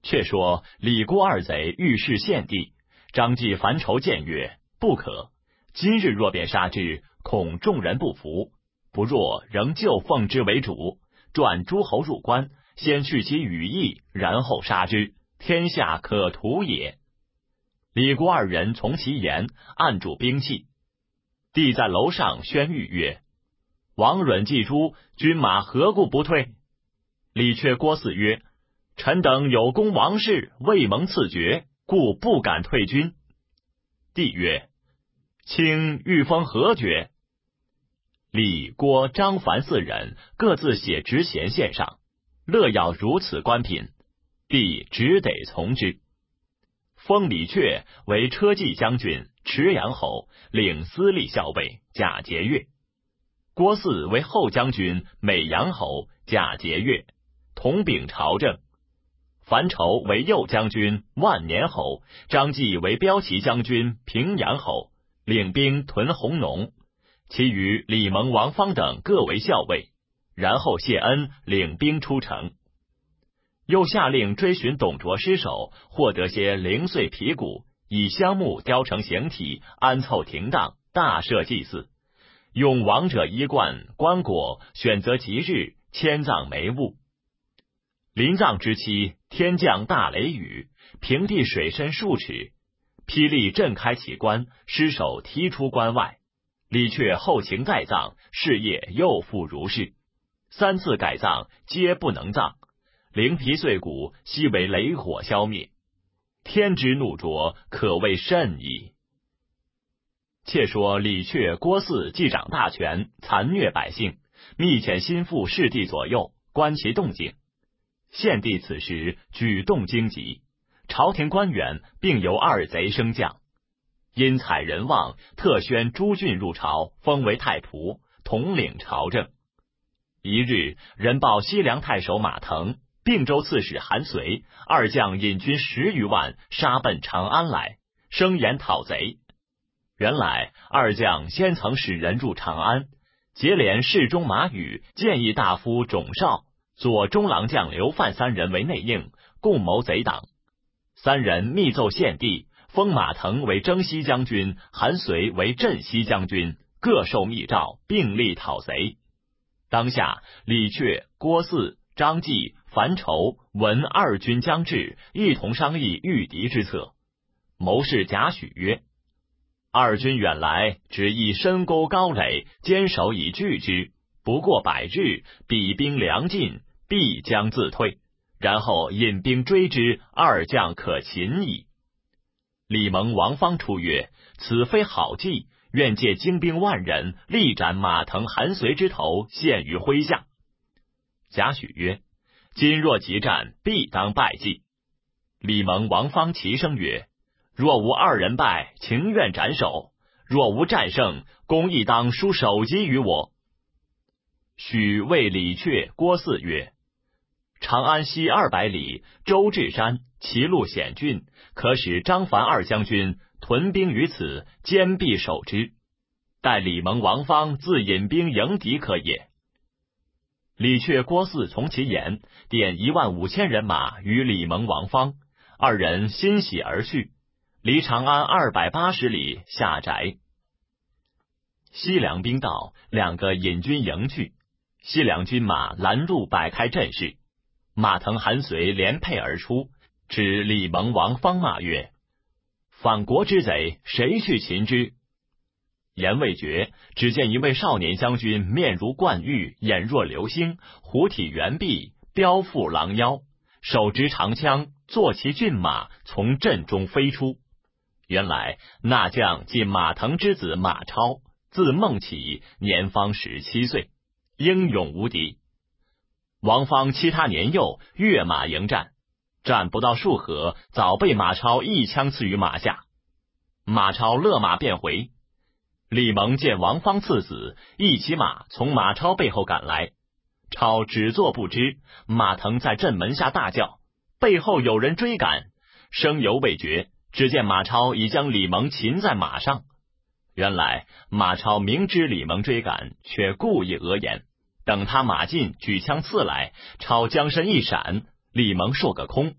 却说李郭二贼欲弑献帝，张继烦愁谏曰：不可，今日若便杀之，恐众人不服，不若仍旧奉之为主，转诸侯入关，先去其羽翼，然后杀之，天下可图也。李郭二人从其言，按住兵器。帝在楼上宣谕曰：王允既诛，军马何故不退？李傕郭汜曰：臣等有功王室，未蒙赐爵，故不敢退军。帝曰：卿欲封何爵？李、郭、张、樊四人各自写职衔献上，乐要如此官品，帝只得从之。封李傕为车骑将军、池阳侯，领司隶校尉，假节钺。郭汜为后将军、美阳侯，假节钺，统秉朝政。樊稠为右将军、万年侯，张继为骠骑将军、平阳侯，领兵屯弘农。其余李蒙、王方等各为校尉，然后谢恩，领兵出城。又下令追寻董卓尸首，获得些零碎皮骨，以香木雕成形体，安凑停当，大设祭祀，用亡者衣冠、棺椁，选择吉日，迁葬霉物。临葬之期，天降大雷雨，平地水深数尺，霹雳震开其棺，尸首踢出关外。李傕后情再葬，事业又复如是，3次改葬，皆不能葬，灵皮碎骨，悉为雷火消灭。天之怒灼，可谓甚矣。且说李傕、郭汜既掌大权，残虐百姓，密遣心腹侍帝左右，观其动静。献帝此时举动惊急，朝廷官员并由二贼升降。因采人望，特宣朱俊入朝，封为太仆，统领朝政。一日，人报西凉太守马腾、并州刺史韩遂二将引军10余万，杀奔长安来，声言讨贼。原来二将先曾使人入长安，结连侍中马宇、谏议大夫种绍、左中郎将刘范3人为内应，共谋贼党。3人密奏献帝，封马腾为征西将军，韩遂为镇西将军，各受密诏，并力讨贼。当下李傕、郭汜、张继、樊稠闻二军将至，一同商议御敌之策。谋士贾诩曰：二军远来，只意深沟高垒，坚守以拒之，不过100日，彼兵粮尽，必将自退，然后引兵追之，二将可擒矣。李蒙、王方出曰：此非好计，愿借精兵10000人，力斩马腾、韩遂之头，献于麾下。贾诩曰：今若急战，必当败绩。李蒙、王方齐声曰：若无2人败，情愿斩首；若无战胜，公亦当书首级于我。许谓李傕、郭汜曰：长安西200里，周至山，其路险峻，可使张樊2将军屯兵于此，坚壁守之。待李蒙、王方自引兵迎敌可也。李傕、郭汜从其言，点15000人马与李蒙、王方2人欣喜而去，离长安280里下宅。西凉兵到，2个引军迎去，西凉军马拦路摆开阵势。马腾、韩遂连辔而出，指李蒙、王方骂曰：反国之贼，谁去擒之？言未绝，只见一位少年将军，面如冠玉，眼若流星，虎体圆臂，彪腹狼腰，手执长枪，坐骑骏马，从阵中飞出。原来那将即马腾之子马超，字孟起，年方17岁，英勇无敌。王方欺他年幼，跃马迎战，战不到数合，早被马超一枪刺于马下。马超勒马便回。李蒙见王方刺死，一骑马从马超背后赶来。超只作不知，马腾在阵门下大叫，背后有人追赶，声犹未绝，只见马超已将李蒙擒在马上。原来马超明知李蒙追赶，却故意讹言，等他马近，举枪刺来，超将身一闪，李蒙受个空，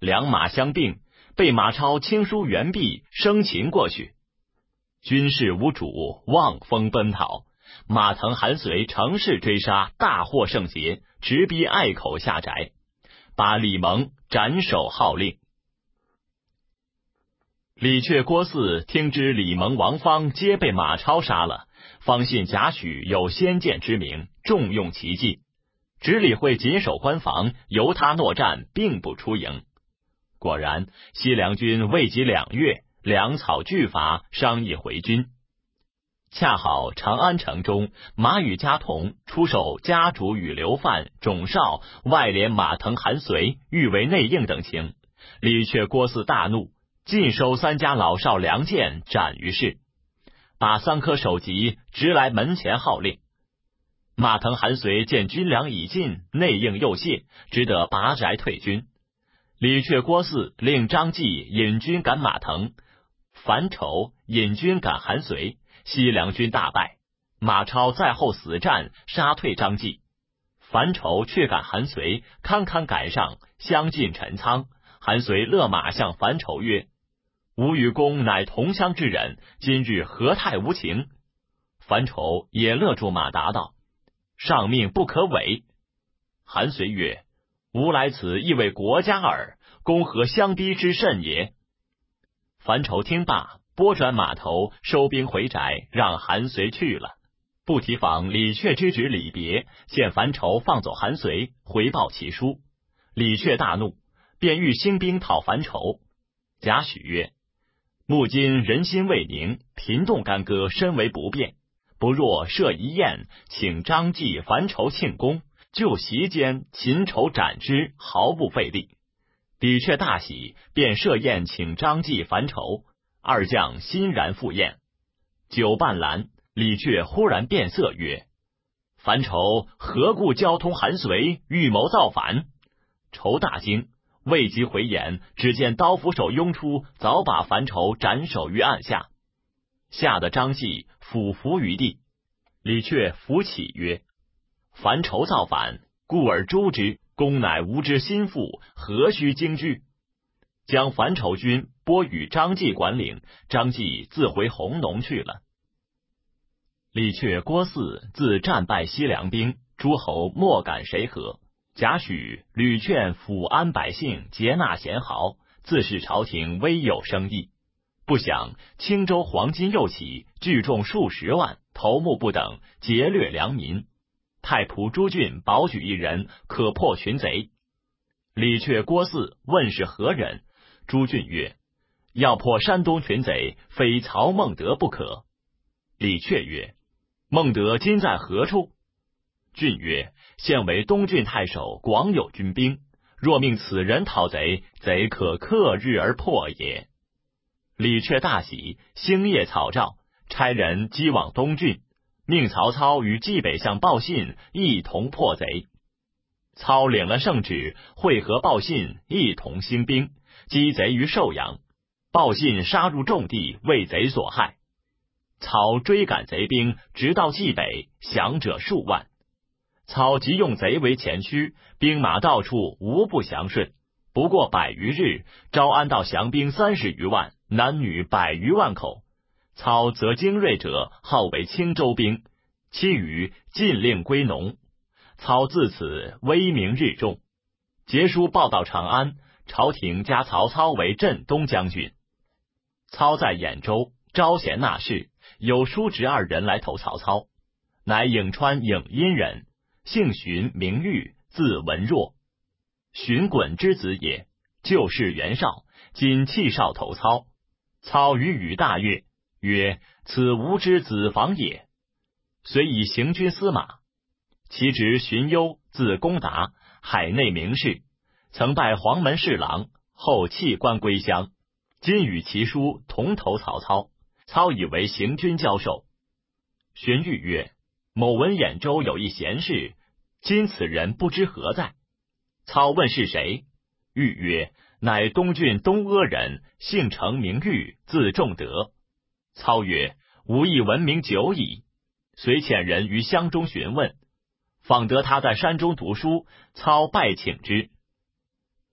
两马相并，被马超轻疏援臂，生擒过去。军士无主，望风奔逃。马腾、韩遂乘势追杀，大获胜捷，直逼隘口下宅，把李蒙斩首号令。李傕、郭汜听知李蒙、王方皆被马超杀了，方信贾诩有先见之明，重用其计，只理会紧守关防，由他诺战，并不出营。果然，西凉军未及2月，粮草俱乏，商议回军。恰好长安城中，马与家童出售家主与刘范、种绍外连马腾、韩遂，欲为内应等情。李傕、郭汜大怒，尽收3家老少良贱，斩于市，把3颗首级直来门前号令。马腾、韩遂见军粮已尽，内应又懈，只得拔宅退军。李傕、郭汜令张继引军赶马腾，樊稠引军赶韩遂，西凉军大败。马超在后死战，杀退张继。樊稠却赶韩遂，堪堪赶上，相进陈仓。韩遂勒马向樊稠曰：“吾与公乃同乡之人，今日何太无情？”樊稠也勒住马答道：“上命不可违。”韩遂曰：“吾来此亦为国家耳，公何相逼之甚也？”樊稠听罢，拨转马头，收兵回宅，让韩遂去了。不提防李傕之旨李别，见樊稠放走韩遂，回报其书。李傕大怒，便欲兴兵讨樊稠。贾诩曰：“目今人心未宁，频动干戈，深为不便。不若设一宴，请张继、樊稠庆功，就席间擒仇斩之，毫不费力。”李傕大喜，便设宴请张继、樊稠二将，欣然赴宴。酒半阑，李傕忽然变色曰：“樊稠何故交通韩遂，预谋造反？”稠大惊，未及回言，只见刀斧手拥出，早把樊稠斩首于案下，吓得张继俯伏于地。李傕扶起曰：“樊稠造反，故而诛之，公乃吾之心腹，何须惊惧？”将樊稠军拨与张继管领，张继自回弘农去了。李傕、郭汜自战败西凉兵，诸侯莫敢谁和。贾诩屡劝抚安百姓，节纳贤豪，自是朝廷微有生意。不想青州黄巾又起，聚众数十万，头目不等，劫掠良民。太仆朱俊保举一人，可破群贼。李傕、郭汜问是何人？朱俊曰：“要破山东群贼，非曹孟德不可。”李傕曰：“孟德今在何处？”俊曰：“现为东郡太守，广有军兵。若命此人讨贼，贼可克日而破也。”李傕大喜，星夜草诏，差人击往东郡，命曹操与冀北相报信一同破贼。操领了圣旨，会合报信，一同兴兵，击贼于寿阳。报信杀入重地，为贼所害。操追赶贼兵，直到冀北，降者数万。操即用贼为前驱，兵马到处无不降顺。不过100余日，招安到降兵30余万，男女100余万口。操则精锐者号为青州兵，其余尽令归农。操自此威名日重。节书报到长安，朝廷加曹操为镇东将军。操在兖州招贤纳士，有叔侄2人来投曹操，乃颍川颍阴人，姓荀，名玉，字文若，荀滚之子也，旧氏袁绍，今弃少投操。操与语大悦，曰：“此吾之子房也。”遂以行军司马。其侄荀攸，字公达，海内名士，曾拜黄门侍郎，后弃官归乡，今与其叔同投曹操。操以为行军教授。荀彧曰：“某闻兖州有一贤士，今此人不知何在。”操问是谁，彧曰：“乃东郡东阿人，姓程名玉，字仲德。”操曰：“吾亦闻名久矣。”遂遣人于乡中询问，访得他在山中读书，操拜请之。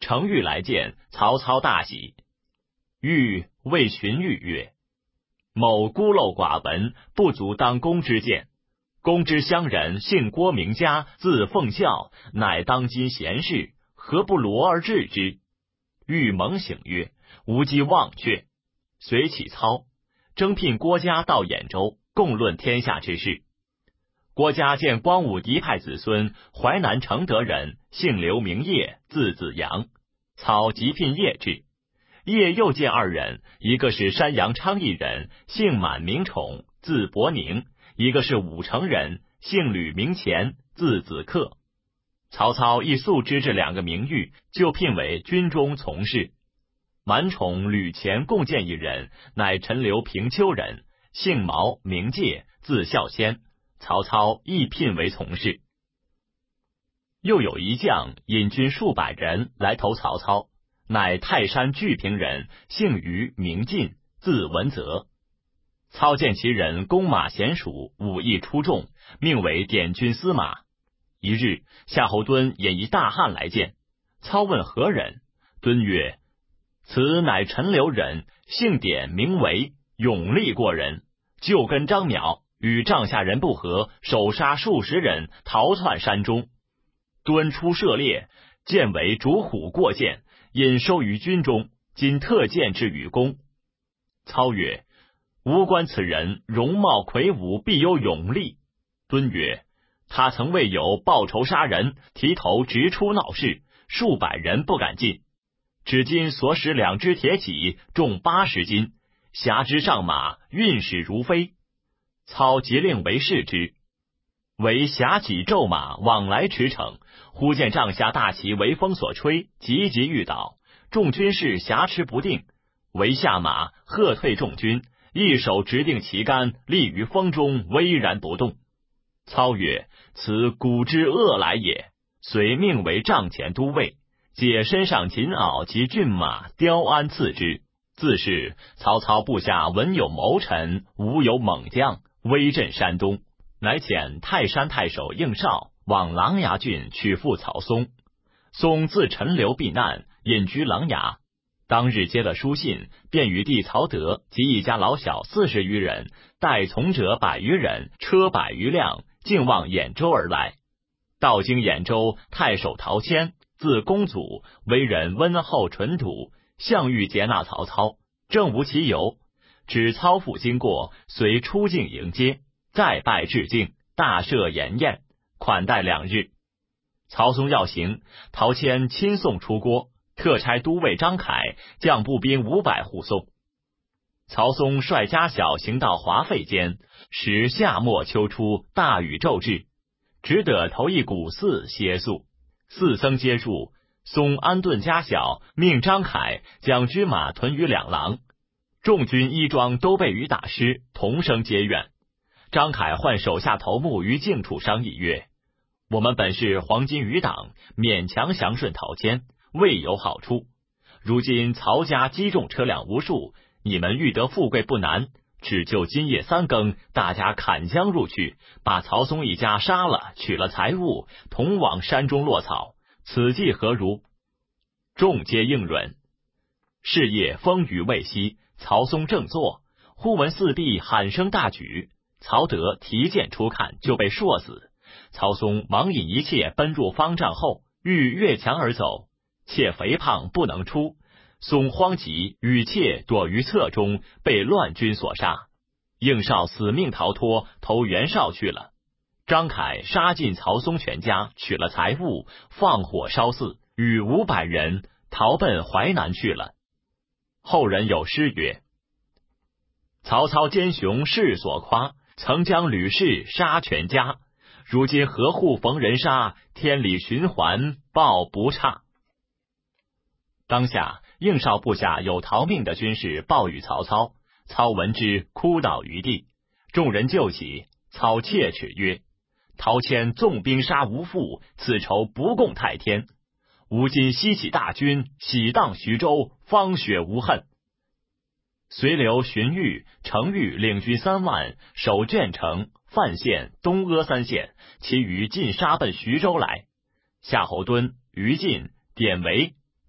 程昱来见，曹操大喜。昱谓荀彧曰：某孤陋寡闻，不足当公之见。公之乡人，姓郭名嘉，字奉孝，乃当今贤士，何不罗而治之？昱猛醒曰：吾既忘却。遂起操，征聘郭嘉到兖州，共论天下之事。郭嘉见光武嫡派子孙，淮南承德人，姓刘名业，字子阳。操即聘业之。业又见二人，一个是山阳昌邑人，姓满名宠，字伯宁；一个是武城人，姓吕名虔，字子克。曹操亦素知这两个名誉，就聘为军中从事。满宠、吕虔共见一人，乃陈留平丘人，姓毛，名介，字孝先。曹操亦聘为从事。又有一将引军数百人来投曹操，乃泰山巨平人，姓于，名进，字文泽。操见其人弓马娴熟，武艺出众，命为点军司马。一日，夏侯惇引一大汉来见，操问何人，惇曰：此乃陈留人，姓典，名为，勇力过人，就跟张邈，与帐下人不和，手杀数十人，逃窜山中。惇出射猎，见为主虎过涧，引收于军中，今特荐之与公。操曰：吾观此人容貌魁梧，必有勇力。惇曰：他曾为有报仇杀人，提头直出闹市，数百人不敢进。只今所使两只铁戟，重80斤，辖之上马，运矢如飞。操即令为视之，为辖戟骤马，往来驰骋，忽见帐下大旗为风所吹，急急欲倒，众军士挟持不定，为下马喝退众军，一手执定旗杆，立于风中，巍然不动。操曰：此古之恶来也。遂命为帐前都尉，解身上锦袄及骏马，雕鞍赐之。自是曹操部下文有谋臣，武有猛将，威震山东。乃遣泰山太守应绍往琅琊郡取附曹嵩。嵩自陈留避难，隐居琅琊。当日接了书信，便与弟曹德及一家老小40余人，带从者100余人，车100余辆，径往兖州而来。到经兖州，太守陶谦，字公祖，为人温厚淳朴，项羽接纳曹操，正无其由，指操父经过，遂出境迎接，再拜致敬，大设筵宴，款待2日。曹嵩要行，陶谦亲送出郭，特差都尉张凯将步兵500护送。曹嵩率家小行到华费间，时夏末秋初，大雨骤至，只得投一古寺歇宿。寺僧皆入，嵩安顿家小，命张凯将军马屯于2廊，众军衣装都被雨打湿，同声皆怨。张凯唤手下头目于静处商议曰：我们本是黄巾余党，勉强降顺陶谦，未有好处。如今曹家积重车辆无数，你们欲得富贵不难，只就今夜3更，大家砍将入去，把曹嵩一家杀了，取了财物，同往山中落草，此计何如？众皆应允。是夜风雨未息，曹嵩正坐，忽闻四壁喊声大举，曹德提剑出看，就被硕死。曹嵩忙引一切奔入方丈后，欲越墙而走，妾肥胖不能出。嵩慌急，与妾躲于侧中，被乱军所杀。应绍死命逃脱，投袁绍去了。张凯杀尽曹嵩全家，取了财物，放火烧寺，与500人逃奔淮南去了。后人有诗曰：曹操奸雄世所夸，曾将吕氏杀全家。如今何户逢人杀，天理循环报不差。当下应绍部下有逃命的军士报与曹操，操闻之，哭倒于地。众人救起，操切齿曰：陶谦纵兵杀无父，此仇不共太天。吾今西起大军，喜荡徐州，方雪无恨。遂留荀彧、程昱领军3万，守鄄城、范县、东阿3县，其余尽杀奔徐州来。夏侯惇、于禁、典韦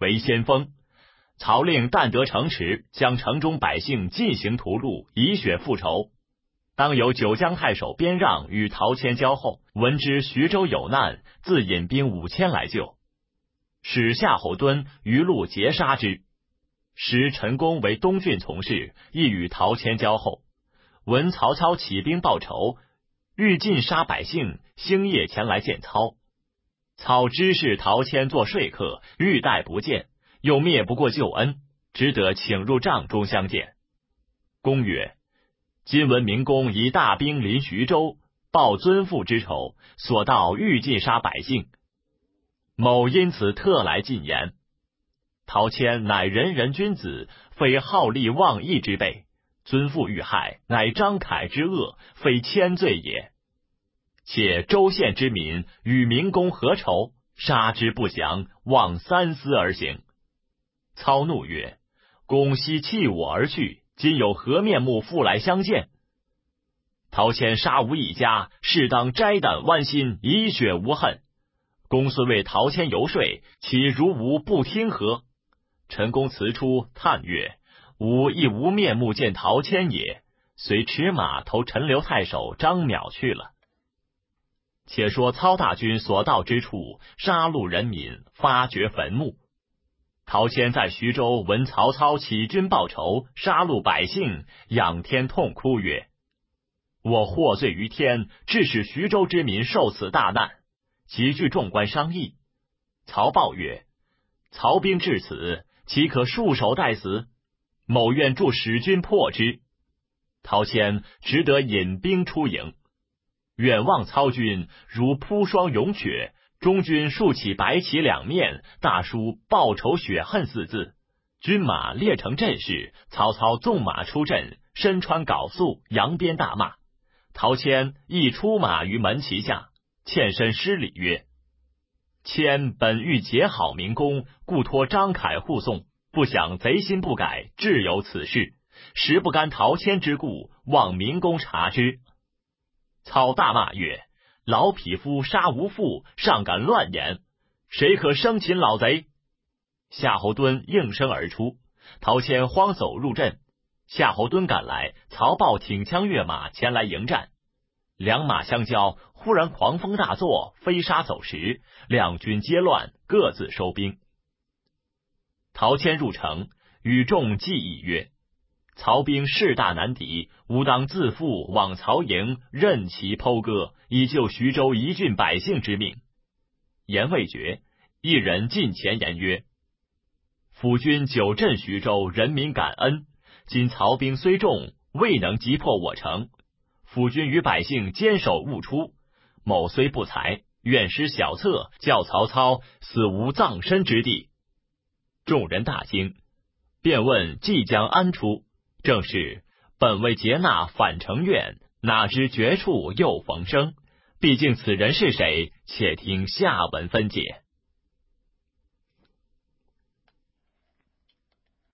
为先锋。曹令但得城池，将城中百姓尽行屠戮，以雪复仇。当有九江太守边让与陶谦交后，闻知徐州有难，自引兵5000来救，使夏侯惇于路截杀之。时陈宫为东郡从事，亦与陶谦交后，闻曹操起兵报仇，欲尽杀百姓，星夜前来见操。操知是陶谦做说客，欲待不见，又灭不过旧恩，只得请入帐中相见。公曰：今闻明公以大兵临徐州，报尊父之仇，所到欲尽杀百姓，某因此特来进言。陶谦乃仁人君子，非好利忘义之辈，尊父遇害，乃张凯之恶，非谦罪也。且州县之民与明公何仇？杀之不降，望三思而行。操怒曰：公昔弃我而去，今有何面目复来相见？陶谦杀无一家，适当摘胆剜心，以雪无恨。公虽为陶谦游说，其如无不听何？陈宫辞出，叹曰：吾亦无面目见陶谦也。遂持马投陈留太守张邈去了。且说操大军所到之处，杀戮人民，发掘坟墓。陶谦在徐州闻曹操起军报仇，杀戮百姓，仰天痛哭曰：我获罪于天，致使徐州之民受此大难。即聚众官商议。曹豹曰：曹兵至此，岂可束手待死？某愿助使军破之。陶谦只得引兵出营。远望操军如铺霜涌雪，中军竖起白旗两面，大书报仇雪恨4字。军马列成阵势，曹操纵马出阵，身穿缟素，扬鞭大骂。陶谦亦出马于门旗下，欠身施礼曰：谦本欲结好明公，故托张凯护送，不想贼心不改，致有此事，实不干陶谦之故，望明公察之。操大骂曰：老匹夫杀无父，尚敢乱言，谁可生擒老贼？夏侯惇应声而出，陶谦慌走入阵。夏侯惇赶来，曹豹挺枪跃马前来迎战。两马相交，忽然狂风大作，飞沙走石，两军皆乱，各自收兵。陶谦入城，与众计议曰：曹兵势大难敌，吾当自负往曹营，任其剖割，以救徐州一郡百姓之命。言未绝，一人进前言曰：辅军久镇徐州，人民感恩。今曹兵虽众，未能击破我城。辅军与百姓坚守勿出，某虽不才，愿施小策，叫曹操死无葬身之地。众人大惊，便问即将安出。正是本为劫纳反成怨，哪知绝处又逢生。毕竟此人是谁？且听下文分解。